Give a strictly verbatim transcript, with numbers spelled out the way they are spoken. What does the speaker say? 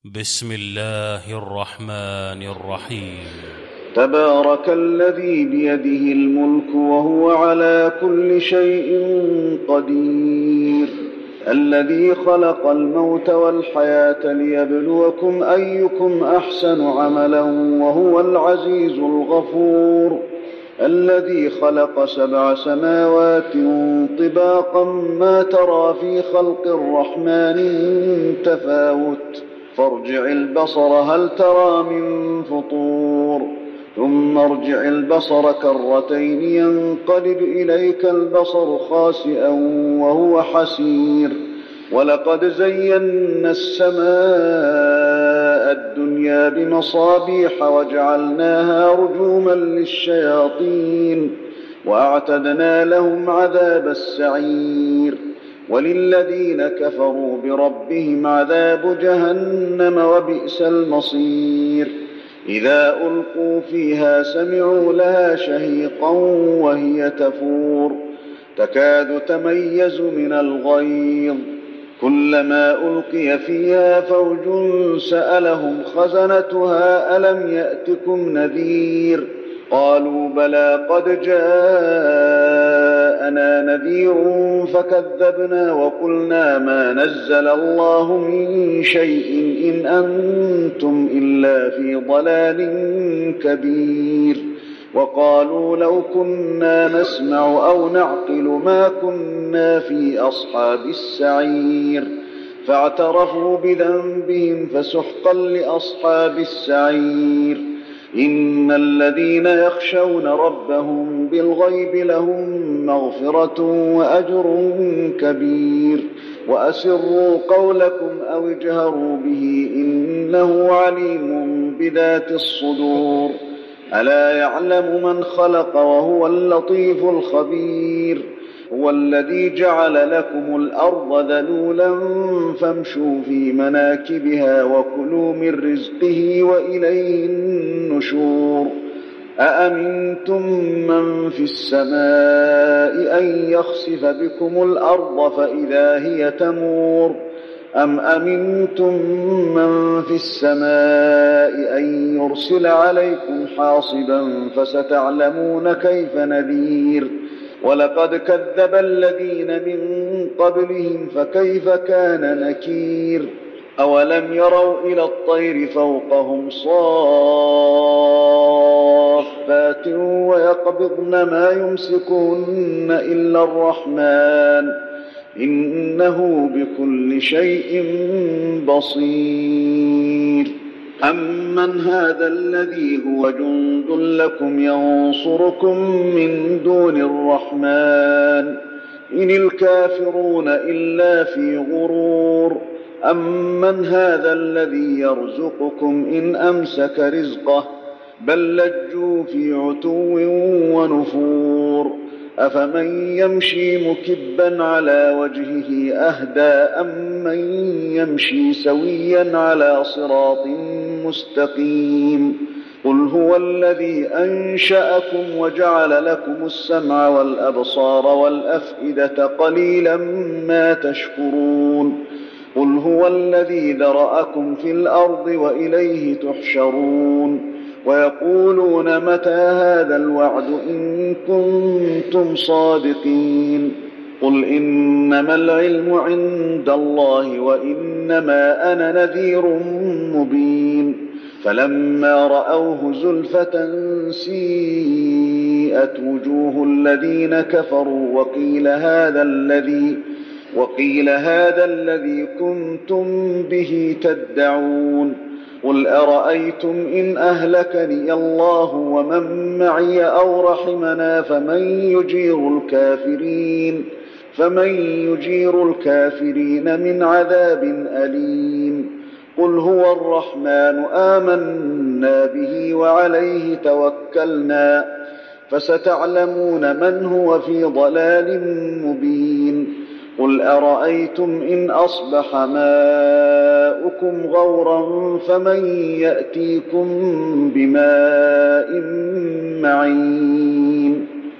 بسم الله الرحمن الرحيم. تبارك الذي بيده الملك وهو على كل شيء قدير، الذي خلق الموت والحياة ليبلوكم أيكم أحسن عملا وهو العزيز الغفور، الذي خلق سبع سماوات طباقا ما ترى في خلق الرحمن من تفاوت، فارجع البصر هل ترى من فطور، ثم ارجع البصر كرتين ينقلب إليك البصر خاسئا وهو حسير، ولقد زينا السماء الدنيا بمصابيح وجعلناها رجوما للشياطين وأعتدنا لهم عذاب السعير، وللذين كفروا بربهم عذاب جهنم وبئس المصير. إذا ألقوا فيها سمعوا لها شهيقا وهي تفور تكاد تميز من الغيظ، كلما ألقي فيها فوج سألهم خزنتها ألم يأتكم نذير، قالوا بلى قد جاءنا نذير فكذبنا وقلنا ما نزل الله من شيء إن أنتم إلا في ضلال كبير، وقالوا لو كنا نسمع أو نعقل ما كنا في أصحاب السعير، فاعترفوا بذنبهم فسحقا لأصحاب السعير. إن الذين يخشون ربهم بالغيب لهم مغفرة وأجر كبير، وأسروا قولكم أو اجهروا به إنه عليم بذات الصدور، ألا يعلم من خلق وهو اللطيف الخبير، هو الذي جعل لكم الأرض ذلولا فامشوا في مناكبها وكلوا من رزقه وإليه النشور. أأمنتم من في السماء أن يخسف بكم الأرض فإذا هي تمور، أم أمنتم من في السماء أن يرسل عليكم حاصبا فستعلمون كيف نذير، ولقد كذب الذين من قبلهم فكيف كان نكير. أولم يروا إلى الطير فوقهم صافات ويقبضن ما يمسكون إلا الرحمن إنه بكل شيء بصير. أمن هذا الذي هو جند لكم ينصركم من دون الرحمن إن الكافرون إلا في غرور، أمن هذا الذي يرزقكم إن أمسك رزقه بل لجوا في عتو ونفور، أفمن يمشي مكبا على وجهه أهدى أمن يمشي سويا على صراط مستقيم، قل هو الذي أنشأكم وجعل لكم السمع والأبصار والأفئدة قليلا ما تشكرون، قل هو الذي ذرأكم في الأرض وإليه تحشرون، ويقولون متى هذا الوعد إن كنتم صادقين، قل إنما العلم عند الله وإنما أنا نذير مبين، فلما رأوه زلفة سيئت وجوه الذين كفروا وقيل هذا الذي وقيل هذا الذي كنتم به تدعون، قل أرأيتم إن أهلكني الله ومن معي أو رحمنا فمن يجير الكافرين فمن يجير الكافرين من عذاب أليم، قل هو الرحمن آمنا به وعليه توكلنا فستعلمون من هو في ضلال مبين، قل أرأيتم إن أصبح ماؤكم غورا فمن يأتيكم بماء معين.